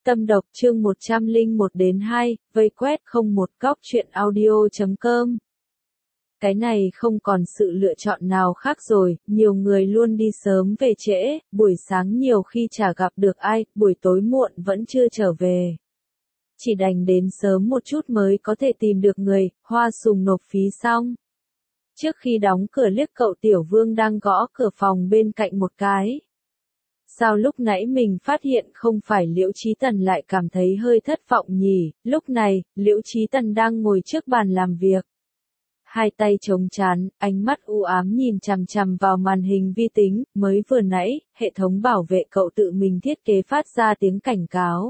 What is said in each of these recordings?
Tâm độc chương 101-2, vây quét 01 góc truyện audio.com. Cái này không còn sự lựa chọn nào khác rồi, nhiều người luôn đi sớm về trễ, buổi sáng nhiều khi chả gặp được ai, buổi tối muộn vẫn chưa trở về. Chỉ đành đến sớm một chút mới có thể tìm được người, Hoa Sùng nộp phí xong. Trước khi đóng cửa liếc cậu Tiểu Vương đang gõ cửa phòng bên cạnh một cái. Sao lúc nãy mình phát hiện không phải Liễu Chí Tần lại cảm thấy hơi thất vọng nhỉ, lúc này, Liễu Chí Tần đang ngồi trước bàn làm việc. Hai tay chống trán, ánh mắt u ám nhìn chằm chằm vào màn hình vi tính, mới vừa nãy, hệ thống bảo vệ cậu tự mình thiết kế phát ra tiếng cảnh cáo.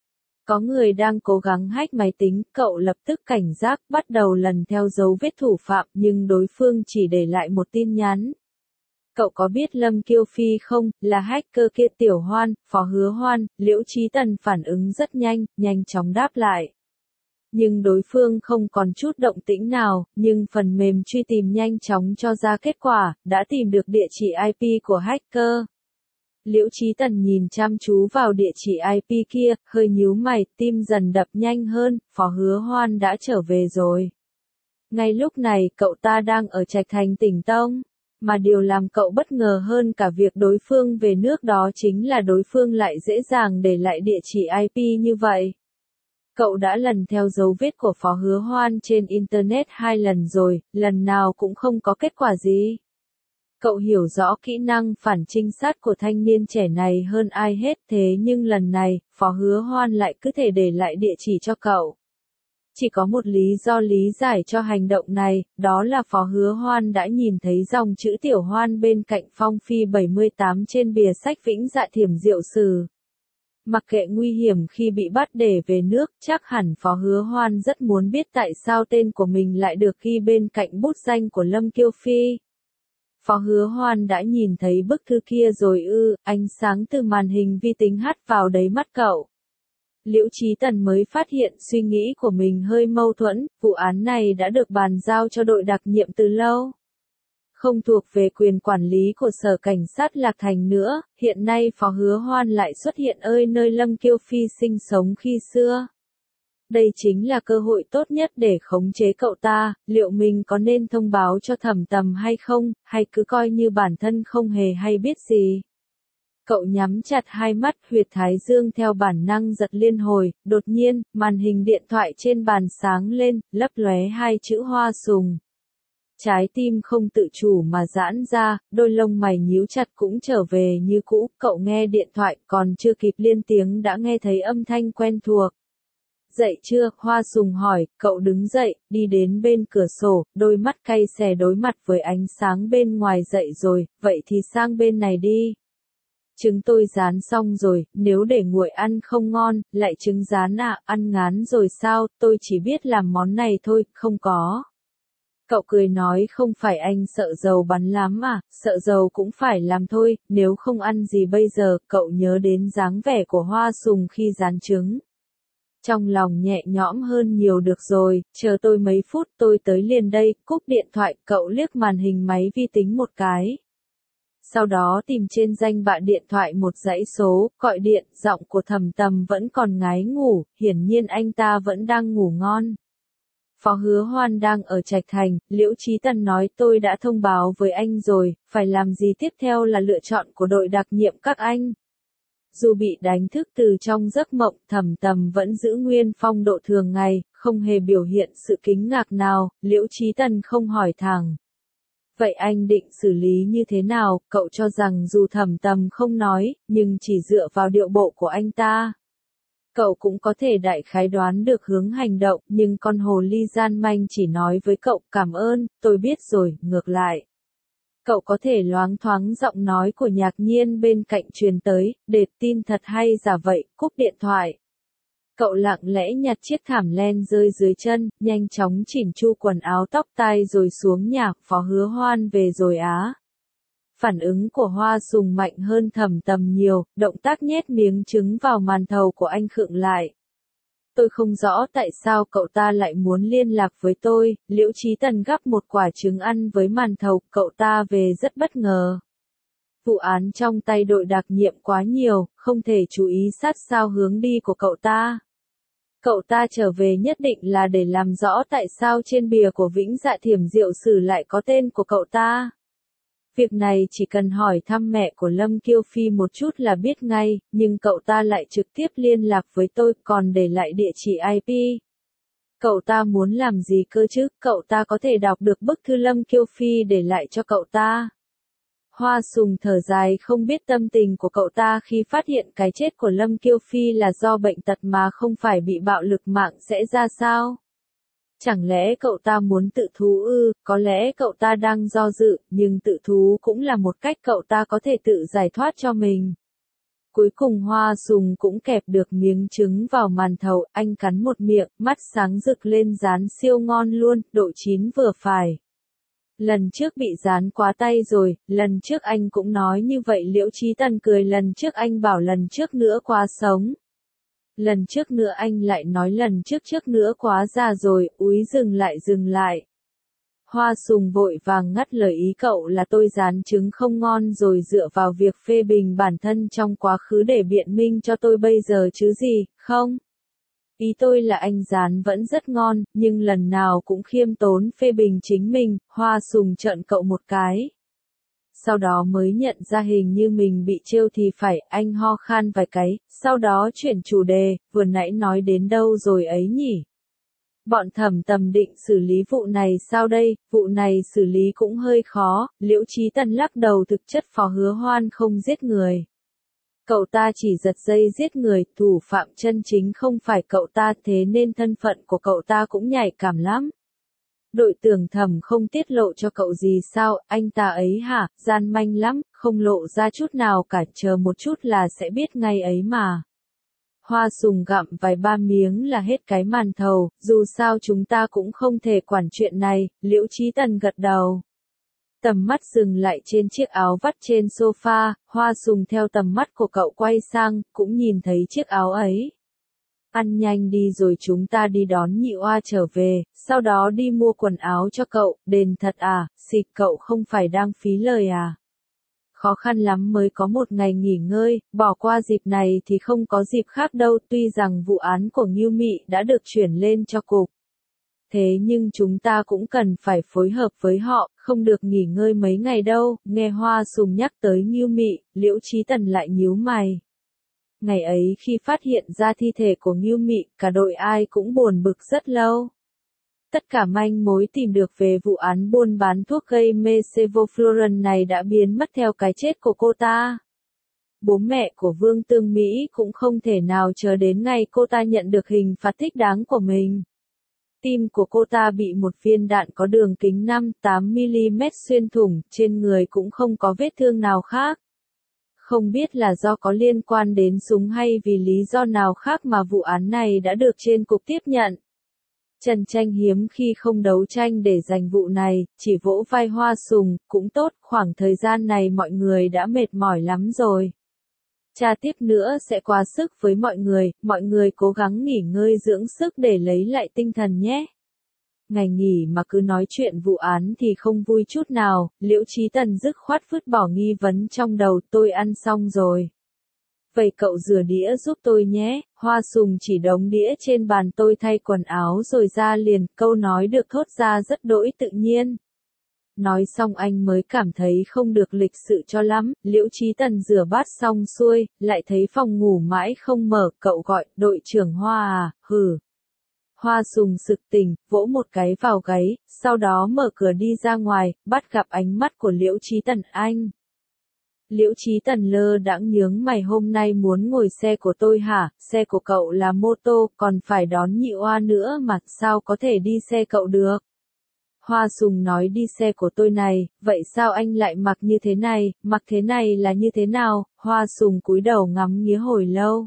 Có người đang cố gắng hack máy tính, cậu lập tức cảnh giác, bắt đầu lần theo dấu vết thủ phạm, nhưng đối phương chỉ để lại một tin nhắn. Cậu có biết Lâm Kiêu Phi không, là hacker kia Tiểu Hoan, Phó Hứa Hoan, Liễu Chí Tần phản ứng rất nhanh chóng đáp lại. Nhưng đối phương không còn chút động tĩnh nào, nhưng phần mềm truy tìm nhanh chóng cho ra kết quả, đã tìm được địa chỉ IP của hacker. Liễu Chí Tần nhìn chăm chú vào địa chỉ IP kia, hơi nhíu mày, tim dần đập nhanh hơn, Phó Hứa Hoan đã trở về rồi. Ngay lúc này, cậu ta đang ở Trạch Thành tỉnh Tông. Mà điều làm cậu bất ngờ hơn cả việc đối phương về nước đó chính là đối phương lại dễ dàng để lại địa chỉ IP như vậy. Cậu đã lần theo dấu vết của Phó Hứa Hoan trên Internet 2 lần rồi, lần nào cũng không có kết quả gì. Cậu hiểu rõ kỹ năng phản trinh sát của thanh niên trẻ này hơn ai hết, thế nhưng lần này, Phó Hứa Hoan lại cứ thể để lại địa chỉ cho cậu. Chỉ có một lý do lý giải cho hành động này, đó là Phó Hứa Hoan đã nhìn thấy dòng chữ Tiểu Hoan bên cạnh Phong Phi 78 trên bìa sách Vĩnh Dạ Thiểm Diệu Sử. Mặc kệ nguy hiểm khi bị bắt để về nước, chắc hẳn Phó Hứa Hoan rất muốn biết tại sao tên của mình lại được ghi bên cạnh bút danh của Lâm Kiêu Phi. Phó Hứa Hoan đã nhìn thấy bức thư kia rồi ư, ánh sáng từ màn hình vi tính hắt vào đáy mắt cậu. Liễu Chí Tần mới phát hiện suy nghĩ của mình hơi mâu thuẫn, vụ án này đã được bàn giao cho đội đặc nhiệm từ lâu. Không thuộc về quyền quản lý của Sở Cảnh sát Lạc Thành nữa, hiện nay Phó Hứa Hoan lại xuất hiện nơi Lâm Kiêu Phi sinh sống khi xưa. Đây chính là cơ hội tốt nhất để khống chế cậu ta, liệu mình có nên thông báo cho Thẩm Tầm hay không, hay cứ coi như bản thân không hề hay biết gì. Cậu nhắm chặt hai mắt, huyệt thái dương theo bản năng giật liên hồi, đột nhiên, màn hình điện thoại trên bàn sáng lên, lấp lóe hai chữ Hoa Sùng. Trái tim không tự chủ mà giãn ra, đôi lông mày nhíu chặt cũng trở về như cũ, cậu nghe điện thoại còn chưa kịp lên tiếng đã nghe thấy âm thanh quen thuộc. Dậy chưa, Hoa Sùng hỏi, cậu đứng dậy, đi đến bên cửa sổ, đôi mắt cay xè đối mặt với ánh sáng bên ngoài. Dậy rồi, vậy thì sang bên này đi. Trứng tôi rán xong rồi, nếu để nguội ăn không ngon, lại trứng rán à, ăn ngán rồi sao, tôi chỉ biết làm món này thôi, không có. Cậu cười nói không phải anh sợ dầu bắn lắm à, sợ dầu cũng phải làm thôi, nếu không ăn gì bây giờ, cậu nhớ đến dáng vẻ của Hoa Sùng khi rán trứng. Trong lòng nhẹ nhõm hơn nhiều được rồi, chờ tôi mấy phút tôi tới liền đây, cúp điện thoại, cậu liếc màn hình máy vi tính một cái. Sau đó tìm trên danh bạ điện thoại một dãy số, gọi điện, giọng của Thẩm Tầm vẫn còn ngái ngủ, hiển nhiên anh ta vẫn đang ngủ ngon. Phó Hứa Hoan đang ở Trạch Thành, Liễu Chí Tần nói tôi đã thông báo với anh rồi, phải làm gì tiếp theo là lựa chọn của đội đặc nhiệm các anh. Dù bị đánh thức từ trong giấc mộng, Thẩm Tầm vẫn giữ nguyên phong độ thường ngày, không hề biểu hiện sự kinh ngạc nào, Liễu Chí Tần không hỏi thẳng. Vậy anh định xử lý như thế nào, cậu cho rằng dù Thẩm Tầm không nói, nhưng chỉ dựa vào điệu bộ của anh ta. Cậu cũng có thể đại khái đoán được hướng hành động, nhưng con hồ ly gian manh chỉ nói với cậu cảm ơn, tôi biết rồi, ngược lại. Cậu có thể loáng thoáng giọng nói của Nhạc Nhiên bên cạnh truyền tới, để tin thật hay giả vậy, cúp điện thoại. Cậu lặng lẽ nhặt chiếc thảm len rơi dưới chân, nhanh chóng chỉn chu quần áo tóc tai rồi xuống nhà, Phó Hứa Hoan về rồi á. Phản ứng của Hoa Sùng mạnh hơn Thẩm Tầm nhiều, động tác nhét miếng trứng vào màn thầu của anh khựng lại. Tôi không rõ tại sao cậu ta lại muốn liên lạc với tôi, Liễu Chí Tần gắp một quả trứng ăn với màn thầu, cậu ta về rất bất ngờ. Vụ án trong tay đội đặc nhiệm quá nhiều, không thể chú ý sát sao hướng đi của cậu ta. Cậu ta trở về nhất định là để làm rõ tại sao trên bìa của Vĩnh Dạ Thiểm Diệu Sử lại có tên của cậu ta. Việc này chỉ cần hỏi thăm mẹ của Lâm Kiêu Phi một chút là biết ngay, nhưng cậu ta lại trực tiếp liên lạc với tôi còn để lại địa chỉ IP. Cậu ta muốn làm gì cơ chứ, cậu ta có thể đọc được bức thư Lâm Kiêu Phi để lại cho cậu ta. Hoa Sùng thở dài không biết tâm tình của cậu ta khi phát hiện cái chết của Lâm Kiêu Phi là do bệnh tật mà không phải bị bạo lực mạng sẽ ra sao. Chẳng lẽ cậu ta muốn tự thú ư, có lẽ cậu ta đang do dự, nhưng tự thú cũng là một cách cậu ta có thể tự giải thoát cho mình. Cuối cùng Hoa Sùng cũng kẹp được miếng trứng vào màn thầu, anh cắn một miệng, mắt sáng rực lên rán siêu ngon luôn, độ chín vừa phải. Lần trước bị rán quá tay rồi, lần trước anh cũng nói như vậy. Liễu Chí Tần cười, lần trước anh bảo lần trước nữa quá sống. Lần trước nữa anh lại nói lần trước nữa quá già rồi, úi dừng lại. Hoa Sùng vội vàng ngắt lời ý cậu là tôi rán trứng không ngon rồi dựa vào việc phê bình bản thân trong quá khứ để biện minh cho tôi bây giờ chứ gì, không? Ý tôi là anh rán vẫn rất ngon, nhưng lần nào cũng khiêm tốn phê bình chính mình. Hoa Sùng trợn cậu một cái. Sau đó mới nhận ra hình như mình bị trêu thì phải, anh ho khan vài cái, sau đó chuyển chủ đề, vừa nãy nói đến đâu rồi ấy nhỉ? Bọn Thẩm Tầm định xử lý vụ này sao đây, vụ này xử lý cũng hơi khó. Liễu Chí Tần lắc đầu, thực chất Phó Hứa Hoan không giết người. Cậu ta chỉ giật dây giết người, thủ phạm chân chính không phải cậu ta, thế nên thân phận của cậu ta cũng nhạy cảm lắm. Đội trưởng Thẩm không tiết lộ cho cậu gì sao, anh ta ấy hả, gian manh lắm, không lộ ra chút nào cả, chờ một chút là sẽ biết ngay ấy mà. Hoa Sùng gặm vài ba miếng là hết cái màn thầu, dù sao chúng ta cũng không thể quản chuyện này. Liễu Chí Tần gật đầu. Tầm mắt dừng lại trên chiếc áo vắt trên sofa, Hoa Sùng theo tầm mắt của cậu quay sang, cũng nhìn thấy chiếc áo ấy. Ăn nhanh đi rồi chúng ta đi đón Nhị Oa trở về, sau đó đi mua quần áo cho cậu. Đền thật à, xịt, cậu không phải đang phí lời à? Khó khăn lắm mới có một ngày nghỉ ngơi, bỏ qua dịp này thì không có dịp khác đâu. Tuy rằng vụ án của Ngưu Mị đã được chuyển lên cho cục. Thế nhưng chúng ta cũng cần phải phối hợp với họ, không được nghỉ ngơi mấy ngày đâu. Nghe Hoa Sùng nhắc tới Ngưu Mị, Liễu Chí Tần lại nhíu mày. Ngày ấy khi phát hiện ra thi thể của Ngưu Mị, cả đội ai cũng buồn bực rất lâu. Tất cả manh mối tìm được về vụ án buôn bán thuốc gây mê sevoflurane này đã biến mất theo cái chết của cô ta. Bố mẹ của Vương Tương Mỹ cũng không thể nào chờ đến ngày cô ta nhận được hình phạt thích đáng của mình. Tim của cô ta bị một viên đạn có đường kính 5-8mm xuyên thủng, trên người cũng không có vết thương nào khác. Không biết là do có liên quan đến súng hay vì lý do nào khác mà vụ án này đã được trên cục tiếp nhận. Trần Tranh hiếm khi không đấu tranh để giành vụ này, chỉ vỗ vai Hoa Sùng, cũng tốt, khoảng thời gian này mọi người đã mệt mỏi lắm rồi. Tra tiếp nữa sẽ quá sức với mọi người cố gắng nghỉ ngơi dưỡng sức để lấy lại tinh thần nhé. Ngày nghỉ mà cứ nói chuyện vụ án thì không vui chút nào. Liễu Chí Tần dứt khoát vứt bỏ nghi vấn trong đầu, tôi ăn xong rồi. Vậy cậu rửa đĩa giúp tôi nhé. Hoa Sùng chỉ đống đĩa trên bàn, tôi thay quần áo rồi ra liền, câu nói được thốt ra rất đỗi tự nhiên. Nói xong anh mới cảm thấy không được lịch sự cho lắm. Liễu Chí Tần rửa bát xong xuôi, lại thấy phòng ngủ mãi không mở, cậu gọi, đội trưởng Hoa à, hử. Hoa Sùng sực tỉnh, vỗ một cái vào gáy, sau đó mở cửa đi ra ngoài, bắt gặp ánh mắt của Liễu Chí Tần. Anh. Liễu Chí Tần lơ đãng nhướng mày, hôm nay muốn ngồi xe của tôi hả? Xe của cậu là mô tô, còn phải đón Nhị Oa nữa mà, sao có thể đi xe cậu được? Hoa Sùng nói đi xe của tôi này, vậy sao anh lại mặc như thế này, mặc thế này là như thế nào? Hoa Sùng cúi đầu ngắm nghía hồi lâu.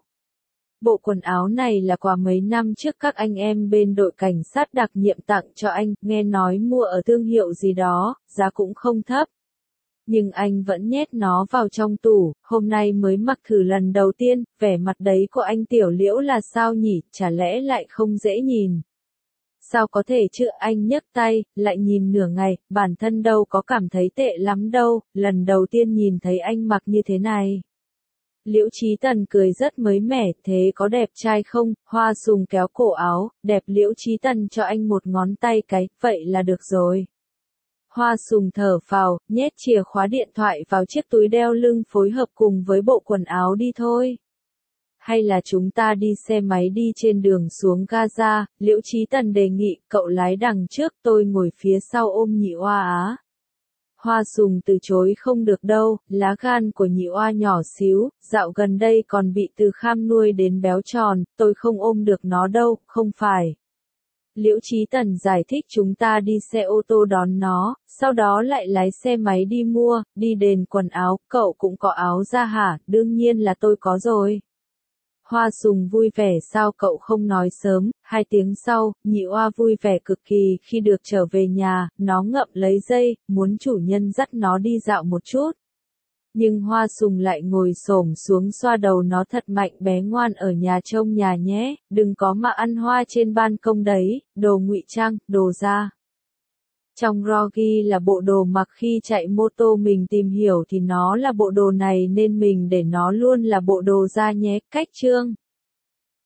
Bộ quần áo này là quà mấy năm trước các anh em bên đội cảnh sát đặc nhiệm tặng cho anh, nghe nói mua ở thương hiệu gì đó, giá cũng không thấp. Nhưng anh vẫn nhét nó vào trong tủ, hôm nay mới mặc thử lần đầu tiên, vẻ mặt đấy của anh Tiểu Liễu là sao nhỉ, chả lẽ lại không dễ nhìn. Sao có thể chứ, anh nhấc tay, lại nhìn nửa ngày, bản thân đâu có cảm thấy tệ lắm đâu, lần đầu tiên nhìn thấy anh mặc như thế này. Liễu Chí Tần cười rất mới mẻ, thế có đẹp trai không? Hoa Sùng kéo cổ áo, đẹp. Liễu Chí Tần cho anh một ngón tay cái, vậy là được rồi. Hoa Sùng thở phào, nhét chìa khóa điện thoại vào chiếc túi đeo lưng phối hợp cùng với bộ quần áo đi thôi. Hay là chúng ta đi xe máy đi trên đường xuống Gaza, Liễu Chí Tần đề nghị, cậu lái đằng trước tôi ngồi phía sau ôm Nhị Oa á. Hoa Sùng từ chối, không được đâu, lá gan của Nhị Oa nhỏ xíu, dạo gần đây còn bị Từ Kham nuôi đến béo tròn, tôi không ôm được nó đâu, không phải. Liễu Chí Tần giải thích chúng ta đi xe ô tô đón nó, sau đó lại lái xe máy đi mua, đi đền quần áo, cậu cũng có áo ra hả, đương nhiên là tôi có rồi. Hoa Sùng vui vẻ, sao cậu không nói sớm? 2 tiếng sau, Nhị Oa vui vẻ cực kỳ khi được trở về nhà, nó ngậm lấy dây, muốn chủ nhân dắt nó đi dạo một chút. Nhưng Hoa Sùng lại ngồi xổm xuống xoa đầu nó thật mạnh, bé ngoan ở nhà trông nhà nhé, đừng có mà ăn hoa trên ban công đấy, đồ ngụy trang, đồ da. Trong Rocky là bộ đồ mặc khi chạy mô tô, mình tìm hiểu thì nó là bộ đồ này nên mình để nó luôn là bộ đồ da nhé. Cách chương